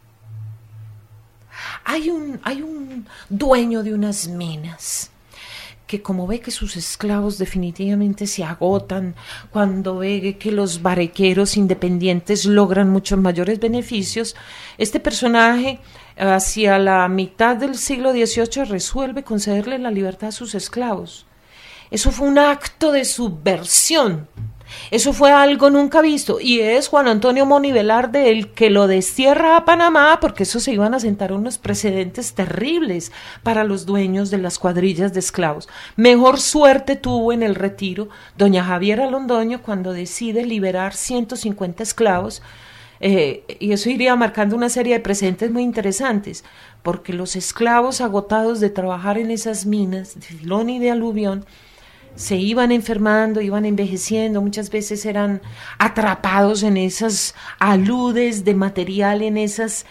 Hay un dueño de unas minas que, como ve que sus esclavos definitivamente se agotan, cuando ve que los barrequeros independientes logran muchos mayores beneficios, este personaje hacia la mitad del siglo XVIII resuelve concederle la libertad a sus esclavos. Eso fue un acto de subversión. Eso fue algo nunca visto, y es Juan Antonio Moni Velarde el que lo destierra a Panamá, porque eso se iban a sentar unos precedentes terribles para los dueños de las cuadrillas de esclavos. Mejor suerte tuvo en el retiro doña Javiera Londoño cuando decide liberar 150 esclavos, y eso iría marcando una serie de precedentes muy interesantes, porque los esclavos agotados de trabajar en esas minas de Filón y de Aluvión se iban enfermando, iban envejeciendo, muchas veces eran atrapados en esas aludes de material, en esos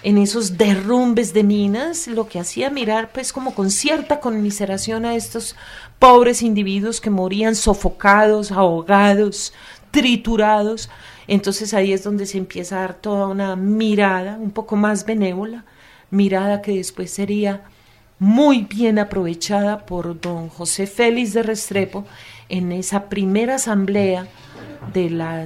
derrumbes de minas, lo que hacía mirar pues como con cierta conmiseración a estos pobres individuos que morían sofocados, ahogados, triturados. Entonces ahí es donde se empieza a dar toda una mirada un poco más benévola, mirada que después sería muy bien aprovechada por don José Félix de Restrepo en esa primera asamblea de la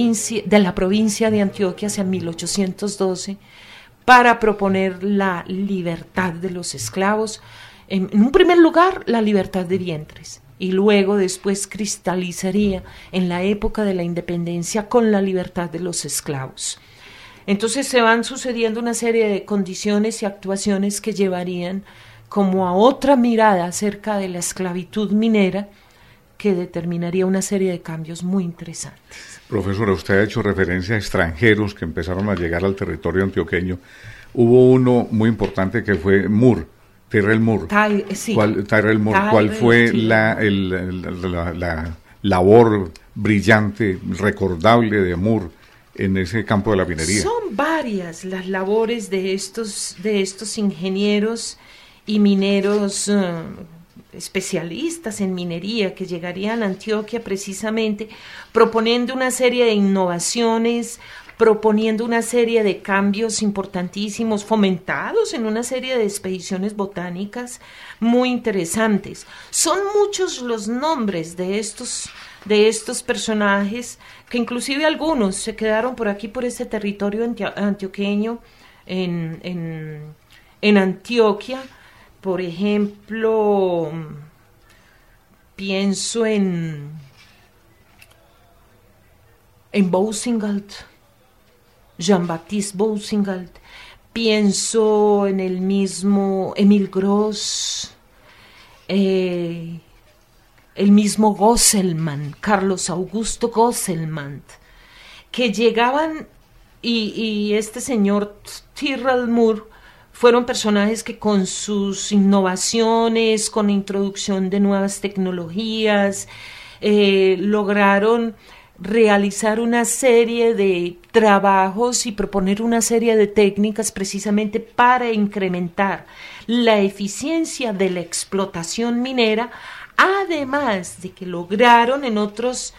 provincia de Antioquia hacia 1812 para proponer la libertad de los esclavos, en un primer lugar la libertad de vientres, y luego después cristalizaría en la época de la independencia con la libertad de los esclavos. Entonces se van sucediendo una serie de condiciones y actuaciones que llevarían como a otra mirada acerca de la esclavitud minera que determinaría una serie de cambios muy interesantes. Profesora, usted ha hecho referencia a extranjeros que empezaron a llegar al territorio antioqueño. Hubo uno muy importante que fue Moore, Tyrrell Moore. Sí. Tyrrell Moore. ¿Cuál fue sí. la labor brillante, recordable de Moore en ese campo de la minería? Son varias las labores de estos ingenieros y mineros especialistas en minería que llegarían a Antioquia precisamente proponiendo una serie de innovaciones, proponiendo una serie de cambios importantísimos, fomentados en una serie de expediciones botánicas muy interesantes. Son muchos los nombres de estos personajes, que inclusive algunos se quedaron por aquí, por este territorio antioqueño, en Antioquia. Por ejemplo, pienso en Boussingault, Jean-Baptiste Boussingault, pienso en el mismo Émile Gros, el mismo Gosselman, Carlos Augusto Gosselman, que llegaban, y este señor Tyrrell Moore, fueron personajes que con sus innovaciones, con la introducción de nuevas tecnologías, lograron realizar una serie de trabajos y proponer una serie de técnicas precisamente para incrementar la eficiencia de la explotación minera, además de que lograron en otras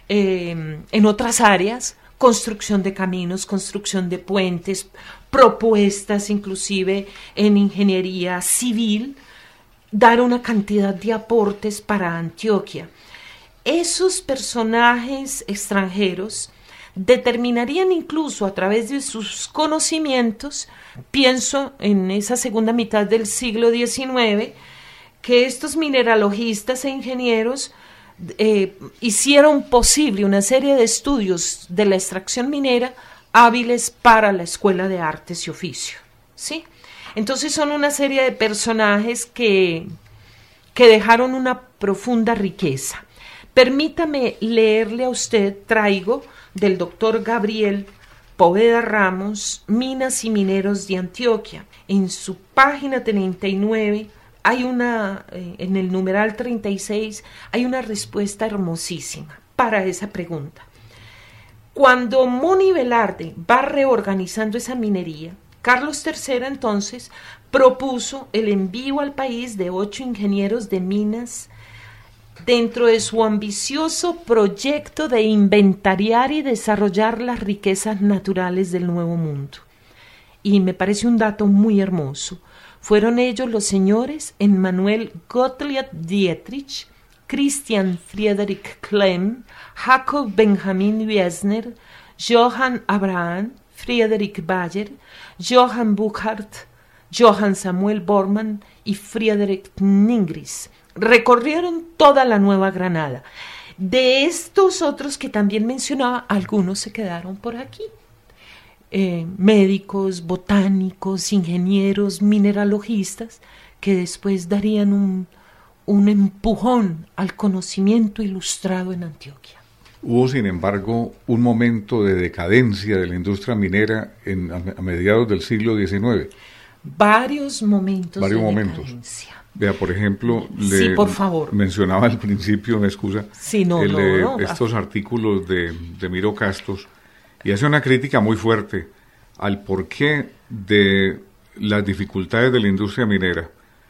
áreas construcción de caminos, construcción de puentes, propuestas inclusive en ingeniería civil, dar una cantidad de aportes para Antioquia. Esos personajes extranjeros determinarían incluso a través de sus conocimientos, pienso en esa segunda mitad del siglo XIX, que estos mineralogistas e ingenieros hicieron posible una serie de estudios de la extracción minera hábiles para la Escuela de Artes y Oficio, ¿sí? Entonces son una serie de personajes que dejaron una profunda riqueza. Permítame leerle a usted, traigo del doctor Gabriel Poveda Ramos, Minas y Mineros de Antioquia. En su página 39 hay en el numeral 36, hay una respuesta hermosísima para esa pregunta. Cuando Moni Velarde va reorganizando esa minería, Carlos III entonces propuso el envío al país de 8 ingenieros de minas dentro de su ambicioso proyecto de inventariar y desarrollar las riquezas naturales del Nuevo Mundo. Y me parece un dato muy hermoso. Fueron ellos los señores Emmanuel Gottlieb Dietrich, Christian Friedrich Klemm, Jacob Benjamin Wiesner, Johann Abraham, Friedrich Bayer, Johann Burckhardt, Johann Samuel Bormann y Friedrich Ningris. Recorrieron toda la Nueva Granada. De estos otros que también mencionaba, algunos se quedaron por aquí. Médicos, botánicos, ingenieros, mineralogistas, que después darían un empujón al conocimiento ilustrado en Antioquia. Hubo, sin embargo, un momento de decadencia de la industria minera a mediados del siglo XIX. Varios momentos. Decadencia. Vea, por ejemplo, sí, por favor. Mencionaba al principio, me excusa, sí, estos artículos de Miro Castos, y hace una crítica muy fuerte al porqué de las dificultades de la industria minera.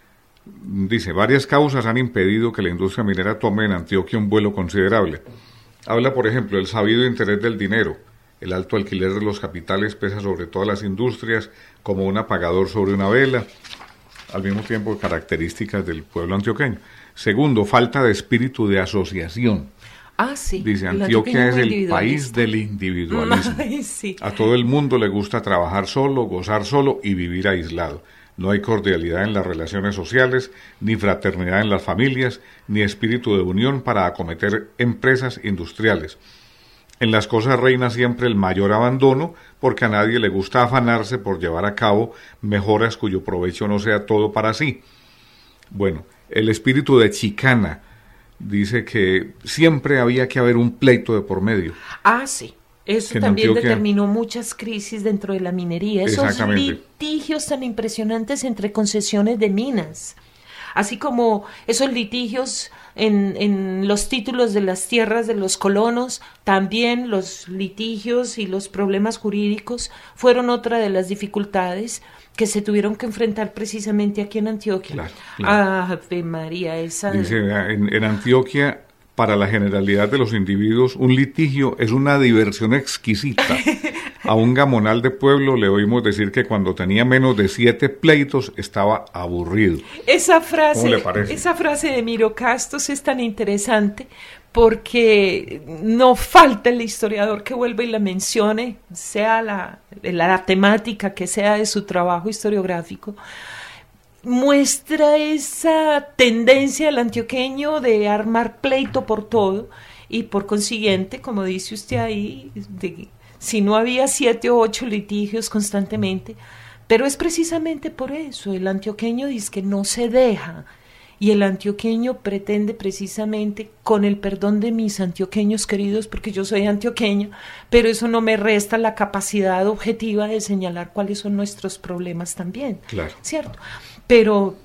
Dice, varias causas han impedido que la industria minera tome en Antioquia un vuelo considerable. Habla, por ejemplo, del sabido interés del dinero. El alto alquiler de los capitales pesa sobre todas las industrias como un apagador sobre una vela, al mismo tiempo características del pueblo antioqueño. Segundo, falta de espíritu de asociación. Sí. Dice, Antioquia es el país del individualismo. Sí. A todo el mundo le gusta trabajar solo, gozar solo y vivir aislado. No hay cordialidad en las relaciones sociales, ni fraternidad en las familias, ni espíritu de unión para acometer empresas industriales. En las cosas reina siempre el mayor abandono, porque a nadie le gusta afanarse por llevar a cabo mejoras cuyo provecho no sea todo para sí. Bueno, el espíritu de chicana dice que siempre había que haber un pleito de por medio. Sí. Eso también Antioquia determinó muchas crisis dentro de la minería. Esos litigios tan impresionantes entre concesiones de minas. Así como esos litigios en los títulos de las tierras de los colonos, también los litigios y los problemas jurídicos fueron otra de las dificultades que se tuvieron que enfrentar precisamente aquí en Antioquia. Claro. Ave María, esa... Dice, en Antioquia, para la generalidad de los individuos, un litigio es una diversión exquisita. A un gamonal de pueblo le oímos decir que cuando tenía menos de 7 pleitos estaba aburrido. Esa frase, ¿cómo le parece? Esa frase de Miro Castos es tan interesante porque no falta el historiador que vuelva y la mencione, sea la temática que sea de su trabajo historiográfico. Muestra esa tendencia del antioqueño de armar pleito por todo y por consiguiente, como dice usted ahí, si no había 7 o 8 litigios constantemente, pero es precisamente por eso, el antioqueño dice que no se deja y el antioqueño pretende precisamente, con el perdón de mis antioqueños queridos, porque yo soy antioqueña, pero eso no me resta la capacidad objetiva de señalar cuáles son nuestros problemas también, claro. ¿Cierto? Pero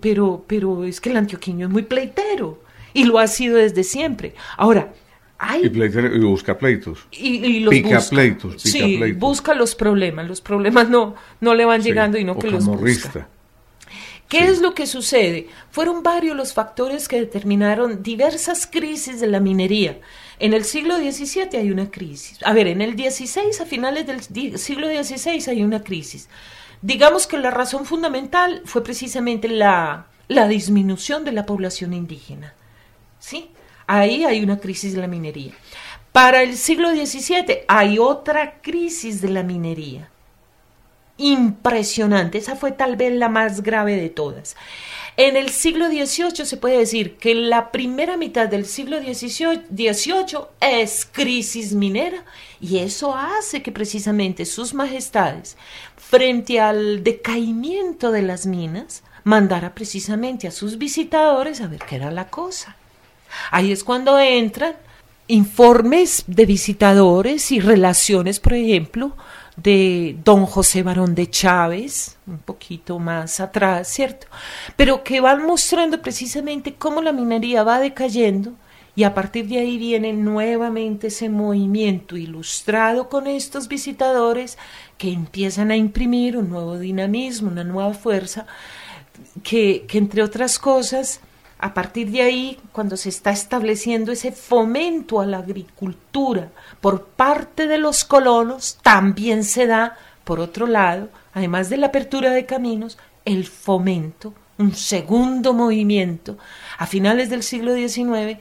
es que el antioqueño es muy pleitero y lo ha sido desde siempre. Ahora, y busca pleitos. Y los pica busca. Pleitos. Busca los problemas no le van llegando y no que los busca. ¿Qué es lo que sucede? Fueron varios los factores que determinaron diversas crisis de la minería. En el siglo XVII hay una crisis. En el XVI, a finales del siglo XVI hay una crisis. Digamos que la razón fundamental fue precisamente la disminución de la población indígena. ¿Sí? Ahí hay una crisis de la minería. Para el siglo XVII hay otra crisis de la minería. Impresionante, esa fue tal vez la más grave de todas. En el siglo XVIII se puede decir que la primera mitad del siglo XVIII es crisis minera, y eso hace que precisamente sus majestades, frente al decaimiento de las minas, mandara precisamente a sus visitadores a ver qué era la cosa. Ahí es cuando entran informes de visitadores y relaciones, por ejemplo, de don José Barón de Chávez, un poquito más atrás, ¿cierto? Pero que van mostrando precisamente cómo la minería va decayendo, y a partir de ahí viene nuevamente ese movimiento ilustrado con estos visitadores que empiezan a imprimir un nuevo dinamismo, una nueva fuerza, que entre otras cosas, a partir de ahí, cuando se está estableciendo ese fomento a la agricultura por parte de los colonos, también se da, por otro lado, además de la apertura de caminos, el fomento, un segundo movimiento, a finales del siglo XIX,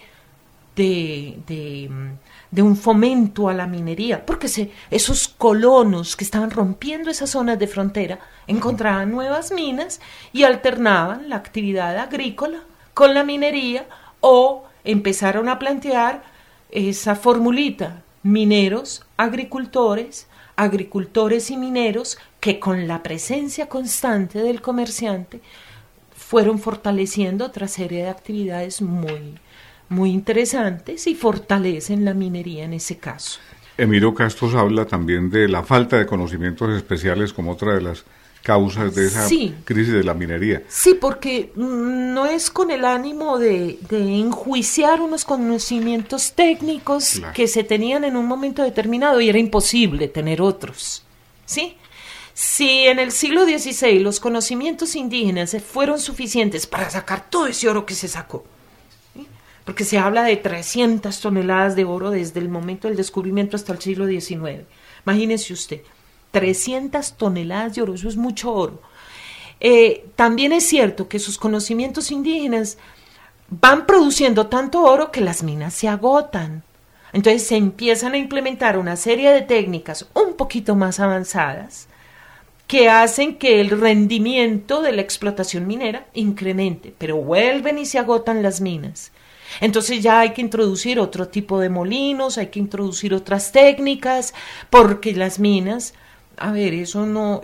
de un fomento a la minería, porque esos colonos que estaban rompiendo esas zonas de frontera encontraban nuevas minas y alternaban la actividad agrícola con la minería, o empezaron a plantear esa formulita: mineros, agricultores, agricultores y mineros, que con la presencia constante del comerciante fueron fortaleciendo otra serie de actividades muy interesantes y fortalecen la minería en ese caso. Emilio Castos habla también de la falta de conocimientos especiales como otra de las causas de esa crisis de la minería. Sí, porque no es con el ánimo de enjuiciar unos conocimientos técnicos que se tenían en un momento determinado y era imposible tener otros, ¿sí? Si en el siglo XVI los conocimientos indígenas fueron suficientes para sacar todo ese oro que se sacó, ¿sí? Porque se habla de 300 toneladas de oro desde el momento del descubrimiento hasta el siglo XIX. Imagínese usted, 300 toneladas de oro, eso es mucho oro. También es cierto que sus conocimientos indígenas van produciendo tanto oro que las minas se agotan. Entonces se empiezan a implementar una serie de técnicas un poquito más avanzadas que hacen que el rendimiento de la explotación minera incremente, pero vuelven y se agotan las minas. Entonces ya hay que introducir otro tipo de molinos, hay que introducir otras técnicas, porque las minas, a ver, eso no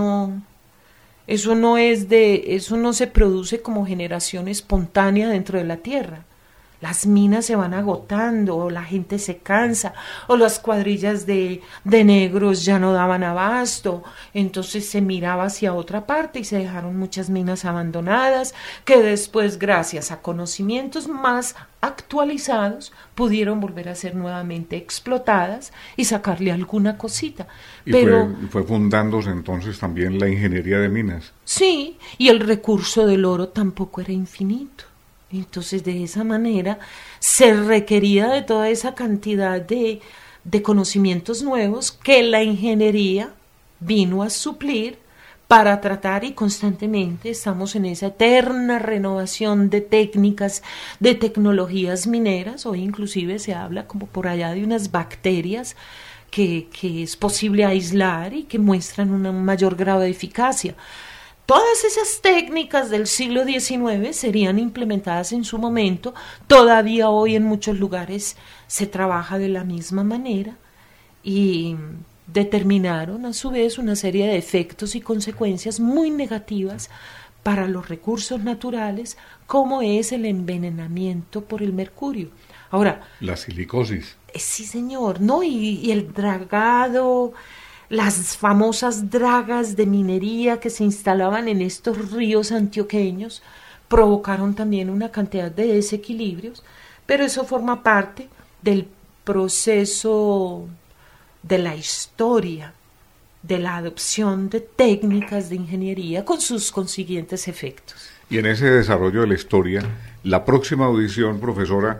se produce como generación espontánea dentro de la tierra. Las minas se van agotando, o la gente se cansa, o las cuadrillas de negros ya no daban abasto, entonces se miraba hacia otra parte y se dejaron muchas minas abandonadas, que después, gracias a conocimientos más actualizados, pudieron volver a ser nuevamente explotadas y sacarle alguna cosita. Y fue fundándose entonces también la ingeniería de minas. Sí, y el recurso del oro tampoco era infinito. Entonces, de esa manera, se requería de toda esa cantidad de conocimientos nuevos que la ingeniería vino a suplir para tratar, y constantemente estamos en esa eterna renovación de técnicas, de tecnologías mineras. Hoy inclusive se habla como por allá de unas bacterias que es posible aislar y que muestran un mayor grado de eficacia. Todas esas técnicas del siglo XIX serían implementadas en su momento. Todavía hoy en muchos lugares se trabaja de la misma manera y determinaron a su vez una serie de efectos y consecuencias muy negativas para los recursos naturales, como es el envenenamiento por el mercurio. Ahora, la silicosis. Sí, señor, ¿no? Y el dragado, las famosas dragas de minería que se instalaban en estos ríos antioqueños provocaron también una cantidad de desequilibrios, pero eso forma parte del proceso de la historia, de la adopción de técnicas de ingeniería con sus consiguientes efectos. Y en ese desarrollo de la historia, la próxima audición, profesora,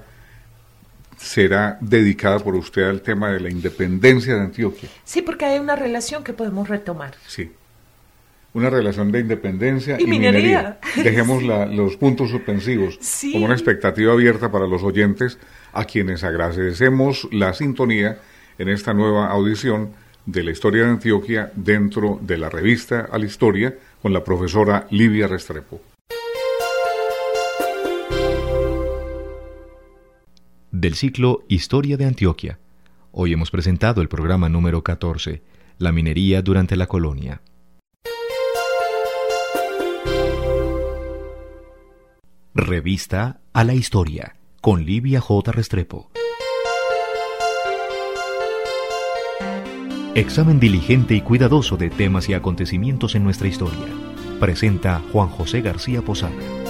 será dedicada por usted al tema de la independencia de Antioquia. Sí, porque hay una relación que podemos retomar. Sí, una relación de independencia y minería. Dejemos los puntos suspensivos como una expectativa abierta para los oyentes, a quienes agradecemos la sintonía en esta nueva audición de la historia de Antioquia dentro de la revista A la Historia con la profesora Livia Restrepo. del ciclo Historia de Antioquia. Hoy hemos presentado el programa número 14, La minería durante la colonia. Revista a la Historia, con Livia J. Restrepo. Examen diligente y cuidadoso de temas y acontecimientos en nuestra historia. Presenta Juan José García Posada.